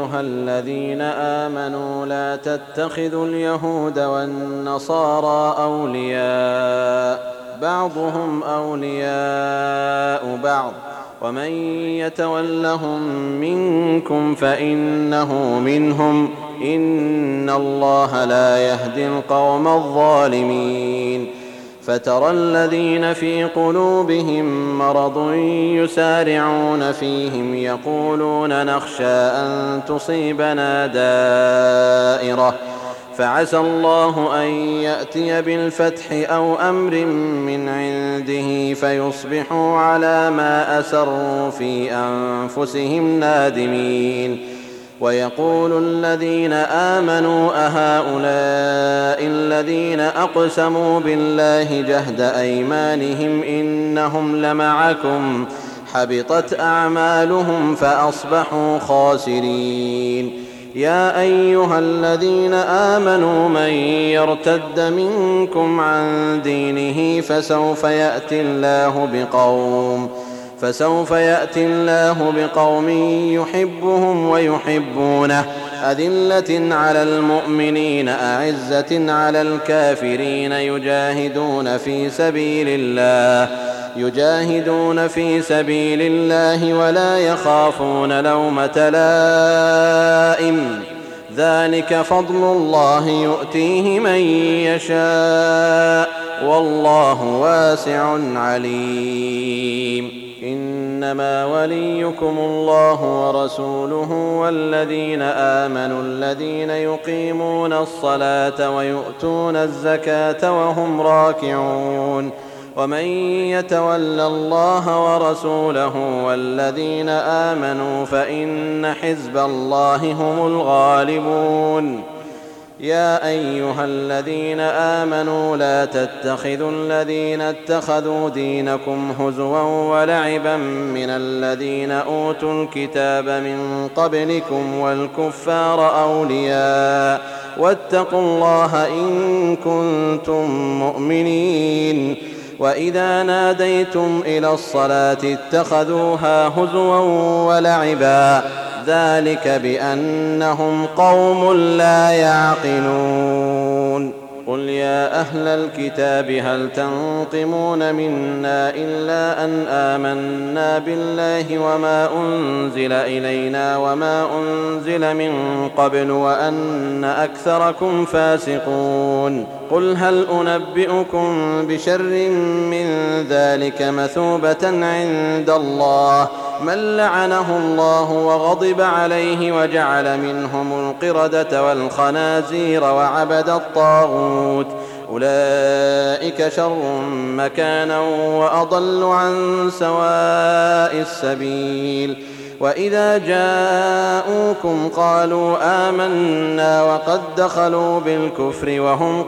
أيها الذين آمنوا لا تتخذوا اليهود والنصارى أولياء بعضهم أولياء بعض ومن يتولهم منكم فإنه منهم إن الله لا يهدي القوم الظالمين. فترى الذين في قلوبهم مرض يسارعون فيهم يقولون نخشى أن تصيبنا دائرة فعسى الله أن يأتي بالفتح أو أمر من عنده فيصبحوا على ما أسروا في أنفسهم نادمين. ويقول الذين آمنوا أهؤلاء الذين أقسموا بالله جهد أيمانهم إنهم لمعكم حبطت أعمالهم فأصبحوا خاسرين. يا أيها الذين آمنوا من يرتد منكم عن دينه فسوف يأتي الله بقوم يحبهم ويحبونه أذلة على المؤمنين أعزة على الكافرين يجاهدون في سبيل الله ولا يخافون لومة لائم ذلك فضل الله يؤتيه من يشاء والله واسع عليم. إنما وليكم الله ورسوله والذين آمنوا الذين يقيمون الصلاة ويؤتون الزكاة وهم راكعون. ومن يتول الله ورسوله والذين آمنوا فإن حزب الله هم الغالبون. يا أيها الذين آمنوا لا تتخذوا الذين اتخذوا دينكم هزوا ولعبا من الذين أوتوا الكتاب من قبلكم والكفار أولياء واتقوا الله إن كنتم مؤمنين. وإذا ناديتم إلى الصلاة اتخذوها هزوا ولعبا ذلك بأنهم قوم لا يعقلون. قل يا أهل الكتاب هل تنقمون منا إلا أن آمنا بالله وما أنزل إلينا وما أنزل من قبل وأن أكثركم فاسقون. قل هل أنبئكم بشر من ذلك مثوبة عند الله من لعنه الله وغضب عليه وجعل منهم القردة والخنازير وعبد الطاغوت أولئك شر مكانا وأضل عن سواء السبيل. وإذا جاءوكم قالوا آمنا وقد دخلوا بالكفر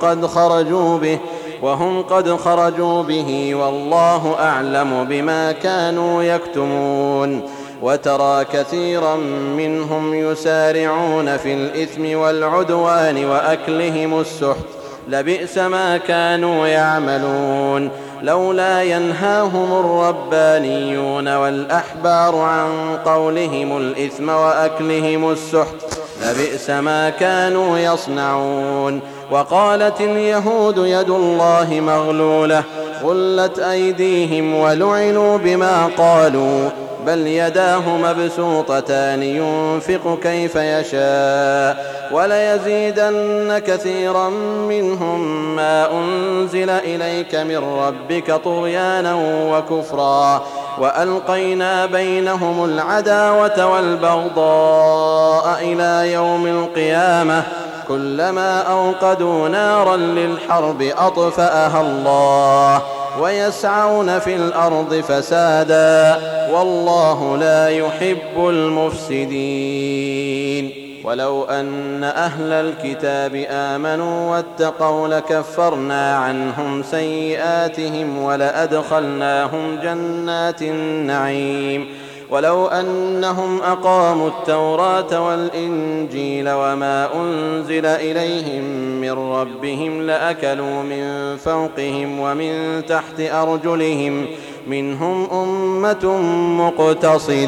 وهم قد خرجوا به والله أعلم بما كانوا يكتمون. وترى كثيرا منهم يسارعون في الإثم والعدوان وأكلهم السحت لبئس ما كانوا يعملون. لولا ينهاهم الربانيون والأحبار عن قولهم الإثم وأكلهم السحت لبئس ما كانوا يصنعون. وقالت اليهود يد الله مغلولة غلت أيديهم ولعنوا بما قالوا بل يداه مبسوطتان ينفق كيف يشاء وليزيدن كثيرا منهم ما أنزل إليك من ربك طغيانا وكفرا وألقينا بينهم العداوة والبغضاء إلى يوم القيامة كلما أوقدوا نارا للحرب أطفأها الله ويسعون في الأرض فسادا والله لا يحب المفسدين. ولو أن أهل الكتاب آمنوا واتقوا لكفرنا عنهم سيئاتهم ولأدخلناهم جنات النعيم. ولو أنهم أقاموا التوراة والإنجيل وما أنزل إليهم من ربهم لأكلوا من فوقهم ومن تحت أرجلهم منهم أمة مقتصدة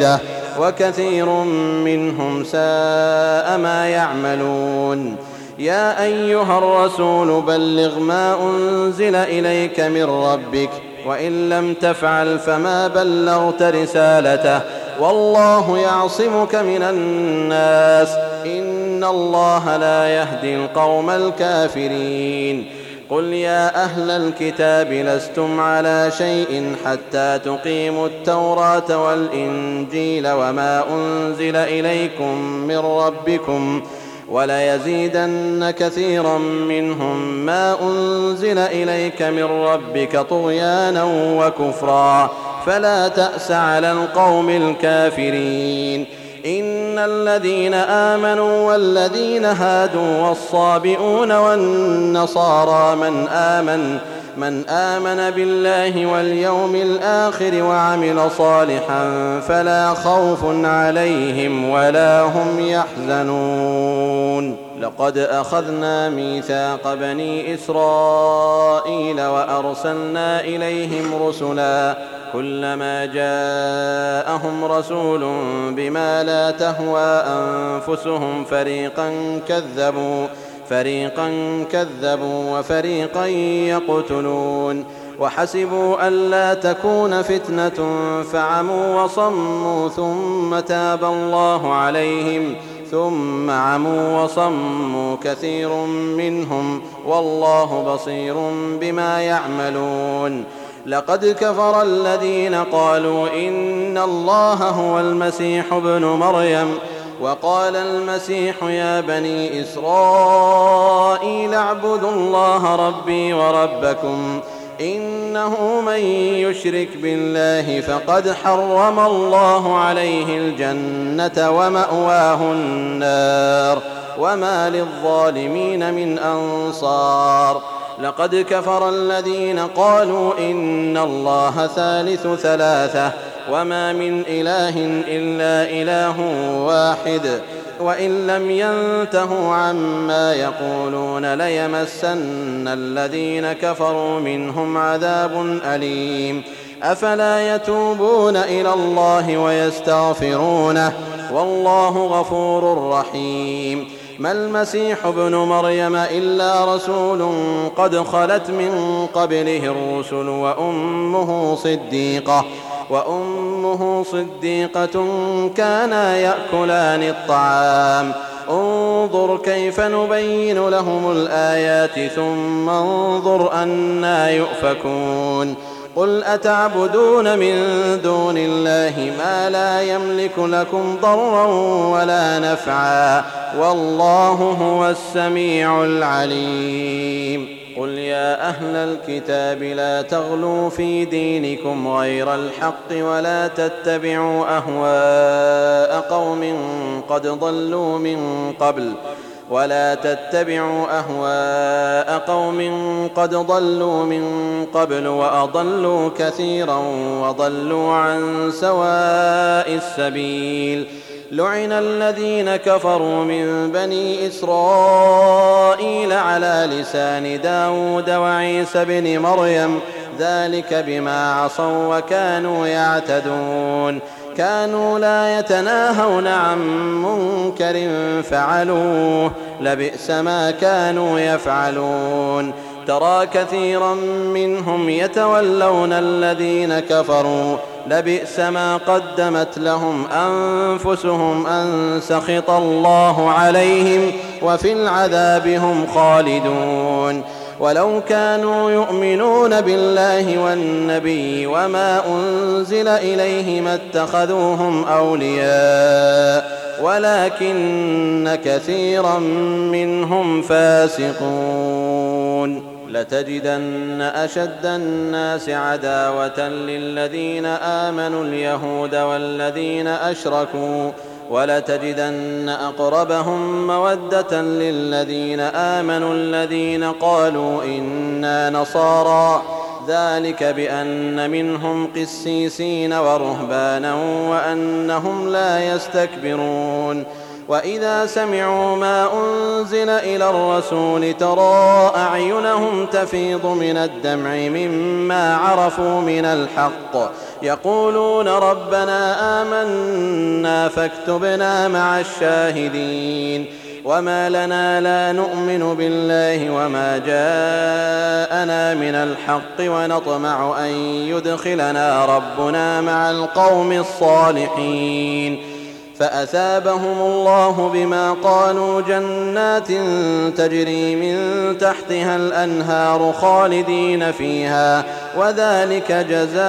وكثير منهم ساء ما يعملون. يا أيها الرسول بلغ ما أنزل إليك من ربك وإن لم تفعل فما بلغت رسالته والله يعصمك من الناس إن الله لا يهدي القوم الكافرين. قل يا أهل الكتاب لستم على شيء حتى تقيموا التوراة والإنجيل وما أنزل إليكم من ربكم وليزيدن كثيرا منهم ما أنزل إليك من ربك طغيانا وكفرا فلا تأس على القوم الكافرين. إن الذين آمنوا والذين هادوا والصابئون والنصارى من آمن بالله واليوم الآخر وعمل صالحا فلا خوف عليهم ولا هم يحزنون. لقد أخذنا ميثاق بني إسرائيل وأرسلنا إليهم رسلا كلما جاءهم رسول بما لا تهوى أنفسهم فريقا كذبوا وفريقا يقتلون وحسبوا ألا تكون فتنة فعموا وصموا ثم عموا وصموا كثير منهم والله بصير بما يعملون. لقد كفر الذين قالوا إن الله هو المسيح ابن مريم وقال المسيح يا بني إسرائيل اعبدوا الله ربي وربكم إنه من يشرك بالله فقد حرم الله عليه الجنة ومأواه النار وما للظالمين من أنصار. لقد كفر الذين قالوا إن الله ثالث ثلاثة وما من إله إلا إله واحد وإن لم ينتهوا عما يقولون ليمسن الذين كفروا منهم عذاب أليم. أفلا يتوبون إلى الله ويستغفرونه والله غفور رحيم. ما المسيح ابن مريم إلا رسول قد خلت من قبله الرسل وأمه صديقة كانا يأكلان الطعام انظر كيف نبين لهم الآيات ثم انظر أنى يؤفكون. قل أتعبدون من دون الله ما لا يملك لكم ضرا ولا نفعا والله هو السميع العليم. قل يا أهل الكتاب لا تغلوا في دينكم غير الحق ولا تتبعوا أهواء قوم قد ضلوا من قبل وأضلوا كثيرا وضلوا عن سواء السبيل. لعن الذين كفروا من بني إسرائيل على لسان داود وعيسى بن مريم ذلك بما عصوا وكانوا يعتدون. كانوا لا يتناهون عن منكر فعلوه لبئس ما كانوا يفعلون. ترى كثيرا منهم يتولون الذين كفروا لبئس ما قدمت لهم أنفسهم أن سخط الله عليهم وفي العذاب هم خالدون. ولو كانوا يؤمنون بالله والنبي وما أنزل إليه ما اتخذوهم أولياء ولكن كثيرا منهم فاسقون. لتجدن أشد الناس عداوة للذين آمنوا اليهود والذين أشركوا ولتجدن أقربهم مودة للذين آمنوا الذين قالوا إنا نصارى ذلك بأن منهم قسيسين ورهبانا وأنهم لا يستكبرون. وإذا سمعوا ما أنزل إلى الرسول ترى أعينهم تفيض من الدمع مما عرفوا من الحق يقولون ربنا آمنا فاكتبنا مع الشاهدين وما لنا لا نؤمن بالله وما جاءنا من الحق ونطمع أن يدخلنا ربنا مع القوم الصالحين فأثابهم الله بما قالوا جنات تجري من تحتها الأنهار خالدين فيها وذلك جزاء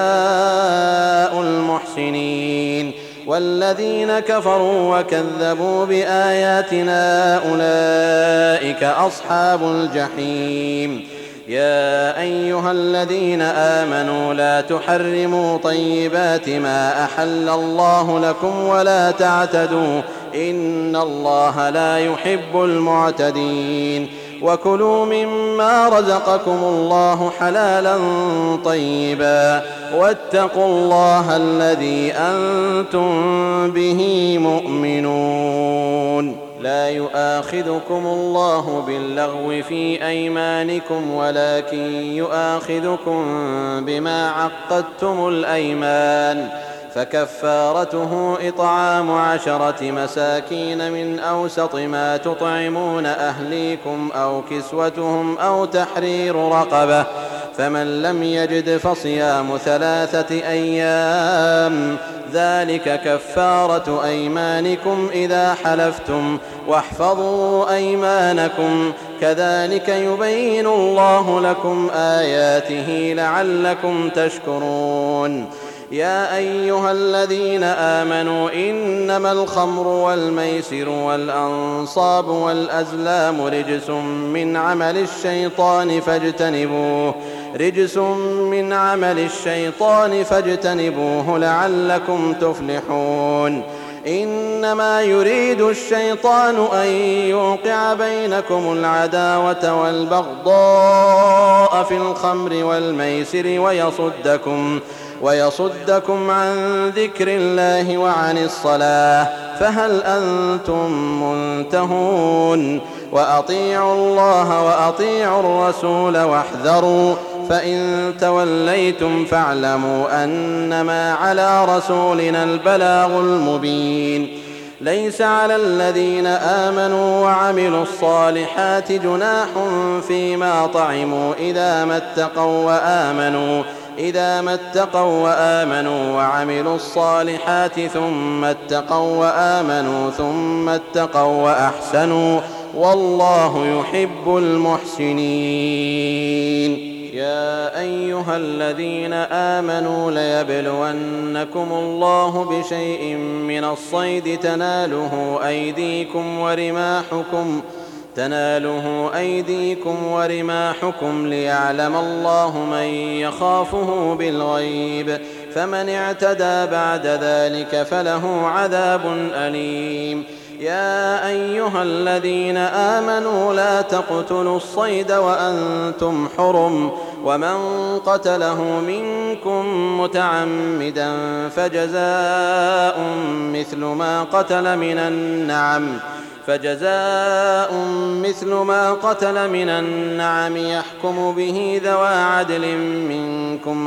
المحسنين والذين كفروا وكذبوا بآياتنا أولئك أصحاب الجحيم يا أيها الذين آمنوا لا تحرموا طيبات ما أحل الله لكم ولا تعتدوا إن الله لا يحب المعتدين وكلوا مما رزقكم الله حلالا طيبا واتقوا الله الذي أنتم به مؤمنون لا يؤاخذكم الله باللغو في أيمانكم ولكن يؤاخذكم بما عقدتم الأيمان فكفارته إطعام 10 مساكين من أوسط ما تطعمون أهليكم أو كسوتهم أو تحرير رقبة فمن لم يجد فصيام 3 أيام ذلك كفارة أيمانكم إذا حلفتم واحفظوا أيمانكم كذلك يبين الله لكم آياته لعلكم تشكرون يا أيها الذين آمنوا إنما الخمر والميسر والأنصاب والأزلام رجس من عمل الشيطان فاجتنبوه لعلكم تفلحون إنما يريد الشيطان أن يوقع بينكم العداوة والبغضاء في الخمر والميسر ويصدكم عن ذكر الله وعن الصلاة فهل أنتم منتهون وأطيعوا الله وأطيعوا الرسول واحذروا فإن توليتم فاعلموا أنما على رسولنا البلاغ المبين ليس على الذين آمنوا وعملوا الصالحات جناح فيما طعموا إذا ما اتقوا وآمنوا وعملوا الصالحات ثم اتقوا وأحسنوا والله يحب المحسنين يا أيها الذين آمنوا ليبلونكم الله بشيء من الصيد تناله أيديكم ورماحكم ليعلم الله من يخافه بالغيب فمن اعتدى بعد ذلك فله عذاب أليم يا أيها الذين آمنوا لا تقتلوا الصيد وأنتم حرم ومن قتله منكم متعمدا فجزاء مثل ما قتل من النعم يحكم به ذوى عدل منكم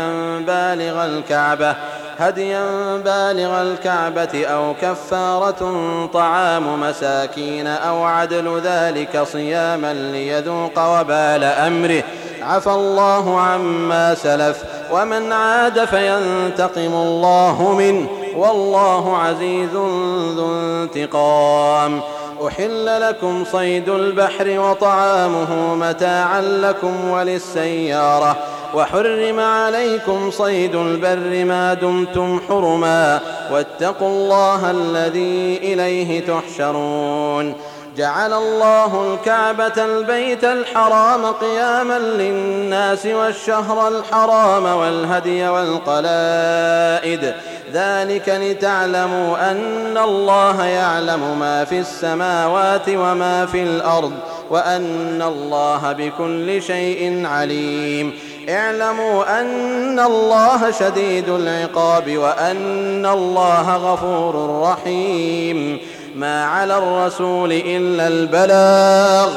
هديا بالغ الكعبة أو كفارة طعام مساكين أو عدل ذلك صياما ليذوق وبال أمره عفى الله عما سلف ومن عاد فينتقم الله منه والله عزيز ذو انتقام أحل لكم صيد البحر وطعامه متاعا لكم وللسيارة وحرم عليكم صيد البر ما دمتم حرما واتقوا الله الذي إليه تحشرون جعل الله الكعبة البيت الحرام قياما للناس والشهر الحرام والهدي والقلائد ذلك لتعلموا أن الله يعلم ما في السماوات وما في الأرض وأن الله بكل شيء عليم اعلموا أن الله شديد العقاب وأن الله غفور رحيم ما على الرسول إلا البلاغ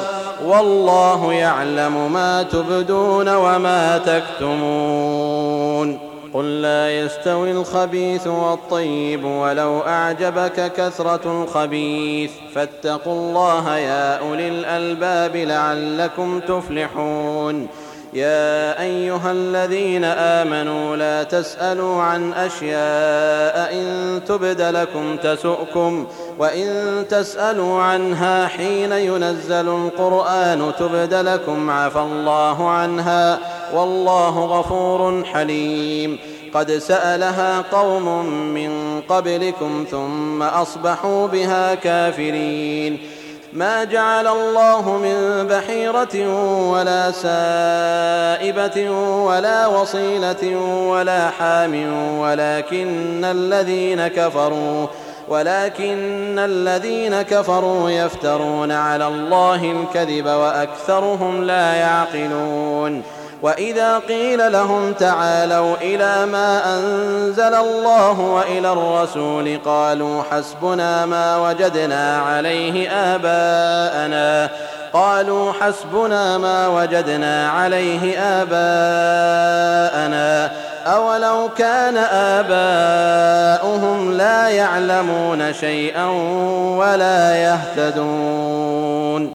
والله يعلم ما تبدون وما تكتمون قل لا يستوي الخبيث والطيب ولو أعجبك كثرة الخبيث فاتقوا الله يا أولي الألباب لعلكم تفلحون يا أيها الذين آمنوا لا تسألوا عن أشياء إن تبد لكم تسؤكم وإن تسألوا عنها حين ينزل القرآن تبد لكم عفى الله عنها والله غفور حليم قد سألها قوم من قبلكم ثم أصبحوا بها كافرين ما جعل الله من بحيرة ولا سائبة ولا وصيلة ولا حام ولكن الذين كفروا يفترون على الله الكذب وأكثرهم لا يعقلون وإذا قيل لهم تعالوا إلى ما أنزل الله وإلى الرسول قالوا حسبنا ما وجدنا عليه آباءنا أولو كان آباؤهم لا يعلمون شيئا ولا يهتدون